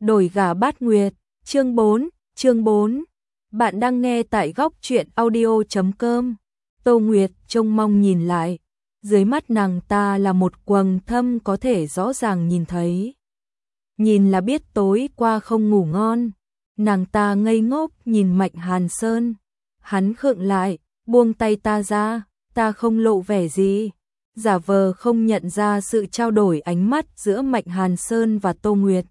Đổi gà bát nguyệt, chương 4. Bạn đang nghe tại góc truyện audio.com. Tô Nguyệt trông mong nhìn lại, dưới mắt nàng ta là một quầng thâm có thể rõ ràng nhìn thấy. Nhìn là biết tối qua không ngủ ngon, nàng ta ngây ngốc nhìn Mạnh Hàn Sơn. Hắn khựng lại, buông tay ta ra, ta không lộ vẻ gì, giả vờ không nhận ra sự trao đổi ánh mắt giữa Mạnh Hàn Sơn và Tô Nguyệt.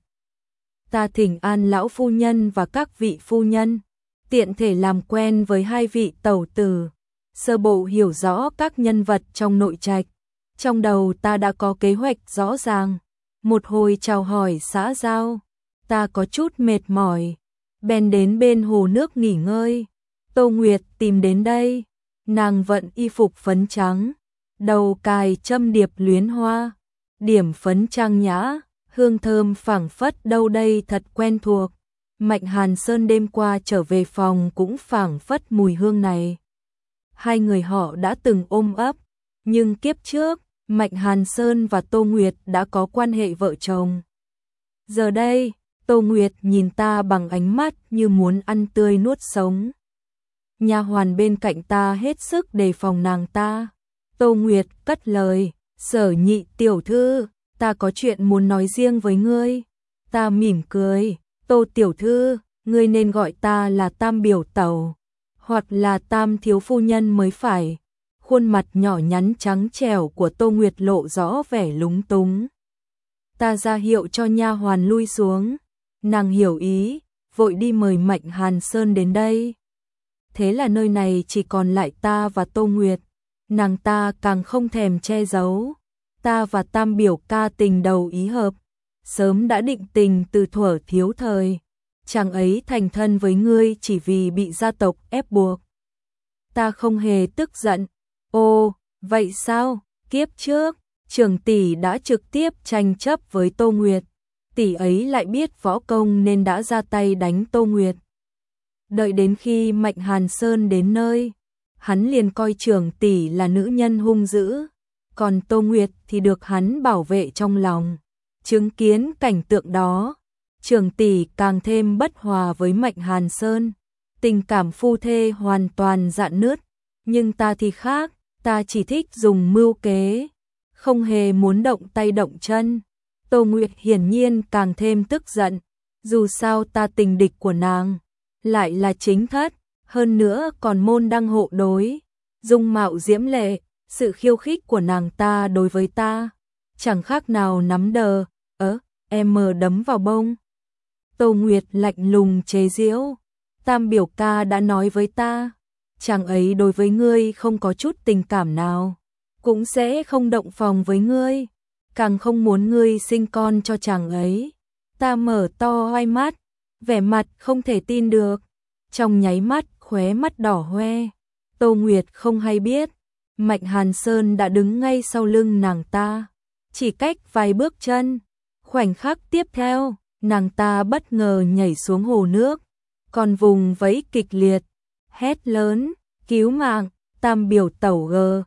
Ta thỉnh an lão phu nhân và các vị phu nhân, tiện thể làm quen với hai vị tẩu tử, sơ bộ hiểu rõ các nhân vật trong nội trạch. Trong đầu ta đã có kế hoạch rõ ràng, một hồi chào hỏi xã giao, ta có chút mệt mỏi, bèn đến bên hồ nước nghỉ ngơi. Tô Nguyệt tìm đến đây, nàng vận y phục phấn trắng, đầu cài châm điệp luyến hoa, điểm phấn trang nhã, hương thơm phảng phất đâu đây thật quen thuộc. Mạnh Hàn Sơn đêm qua trở về phòng cũng phảng phất mùi hương này. Hai người họ đã từng ôm ấp, nhưng kiếp trước, Mạnh Hàn Sơn và Tô Nguyệt đã có quan hệ vợ chồng. Giờ đây, Tô Nguyệt nhìn ta bằng ánh mắt như muốn ăn tươi nuốt sống. Nha hoàn bên cạnh ta hết sức đề phòng nàng ta. Tô Nguyệt cất lời, Sở Nhị tiểu thư, ta có chuyện muốn nói riêng với ngươi. Ta mỉm cười, Tô tiểu thư, ngươi nên gọi ta là Tam biểu tẩu, hoặc là Tam thiếu phu nhân mới phải. Khuôn mặt nhỏ nhắn trắng trẻo của Tô Nguyệt lộ rõ vẻ lúng túng. Ta ra hiệu cho nha hoàn lui xuống, nàng hiểu ý, vội đi mời Mạnh Hàn Sơn đến đây. Thế là nơi này chỉ còn lại ta và Tô Nguyệt, nàng ta càng không thèm che giấu. Ta và Tam biểu ca tình đầu ý hợp, sớm đã định tình từ thuở thiếu thời. Chàng ấy thành thân với ngươi chỉ vì bị gia tộc ép buộc. Ta không hề tức giận. Ồ, vậy sao? Kiếp trước, Trường tỷ đã trực tiếp tranh chấp với Tô Nguyệt. Tỷ ấy lại biết võ công nên đã ra tay đánh Tô Nguyệt. Đợi đến khi Mạnh Hàn Sơn đến nơi, hắn liền coi Trường tỷ là nữ nhân hung dữ, còn Tô Nguyệt thì được hắn bảo vệ trong lòng. Chứng kiến cảnh tượng đó, Trường tỷ càng thêm bất hòa với Mạnh Hàn Sơn, tình cảm phu thê hoàn toàn rạn nứt. Nhưng ta thì khác, ta chỉ thích dùng mưu kế, không hề muốn động tay động chân. Tô Nguyệt hiển nhiên càng thêm tức giận, dù sao ta tình địch của nàng lại là chính thất, hơn nữa còn môn đăng hộ đối, dung mạo diễm lệ, sự khiêu khích của nàng ta đối với ta chẳng khác nào nắm đờ, em đấm vào bông. Tô Nguyệt lạnh lùng chế giễu, Tam biểu ca đã nói với ta, chàng ấy đối với ngươi không có chút tình cảm nào, cũng sẽ không động phòng với ngươi, càng không muốn ngươi sinh con cho chàng ấy. Ta mở to hai mắt, vẻ mặt không thể tin được, trong nháy mắt khóe mắt đỏ hoe. Tô Nguyệt không hay biết, Mạnh Hàn Sơn đã đứng ngay sau lưng nàng ta, chỉ cách vài bước chân. Khoảnh khắc tiếp theo, nàng ta bất ngờ nhảy xuống hồ nước, còn vùng vẫy kịch liệt, hét lớn, cứu mạng, Tam biểu tẩu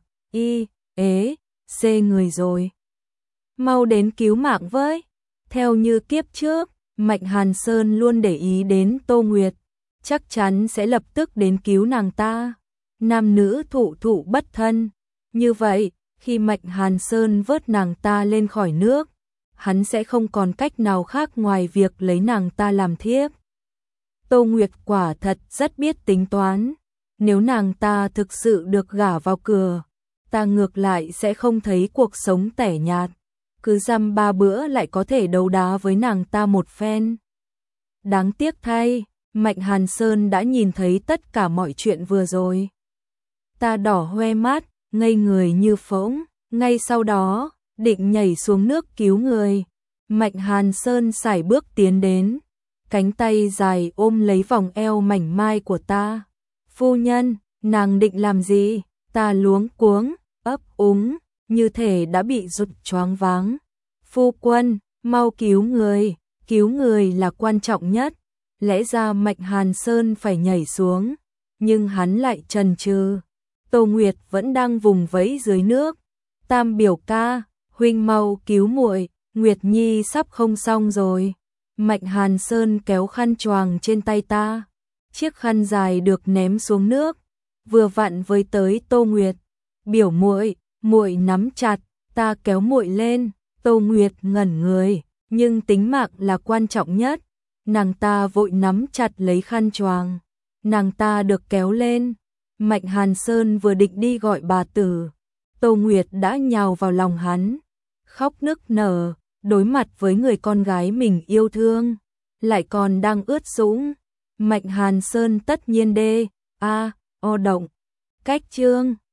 xê người rồi. Mau đến cứu mạng với. Theo như kiếp trước, Mạnh Hàn Sơn luôn để ý đến Tô Nguyệt, chắc chắn sẽ lập tức đến cứu nàng ta. Nam nữ thụ thụ bất thân. Như vậy, khi Mạnh Hàn Sơn vớt nàng ta lên khỏi nước, hắn sẽ không còn cách nào khác ngoài việc lấy nàng ta làm thiếp. Tô Nguyệt quả thật rất biết tính toán. Nếu nàng ta thực sự được gả vào cửa, ta ngược lại sẽ không thấy cuộc sống tẻ nhạt, cứ dăm ba bữa lại có thể đấu đá với nàng ta một phen. Đáng tiếc thay, Mạnh Hàn Sơn đã nhìn thấy tất cả mọi chuyện vừa rồi. Ta đỏ hoe mắt, ngây người như phỗng, ngay sau đó, định nhảy xuống nước cứu người. Mạnh Hàn Sơn sải bước tiến đến, cánh tay dài ôm lấy vòng eo mảnh mai của ta. Phu nhân, nàng định làm gì? Ta luống cuống, ấp úng, như thể đã bị giật choáng váng. Phu quân, mau cứu người là quan trọng nhất. Lẽ ra Mạnh Hàn Sơn phải nhảy xuống, nhưng hắn lại chần chừ. Tô Nguyệt vẫn đang vùng vẫy dưới nước. Tam biểu ca, huynh mau cứu muội, Nguyệt Nhi sắp không xong rồi. Mạnh Hàn Sơn kéo khăn choàng trên tay ta. Chiếc khăn dài được ném xuống nước, vừa vặn với tới Tô Nguyệt. Biểu muội, muội nắm chặt, ta kéo muội lên. Tô Nguyệt ngẩn người, nhưng tính mạng là quan trọng nhất. Nàng ta vội nắm chặt lấy khăn choàng. Nàng ta được kéo lên. Mạnh Hàn Sơn vừa định đi gọi bà tử, Tô Nguyệt đã nhào vào lòng hắn, khóc nức nở, đối mặt với người con gái mình yêu thương, lại còn đang ướt sũng. Mạnh Hàn Sơn tất nhiên o động. Cách chương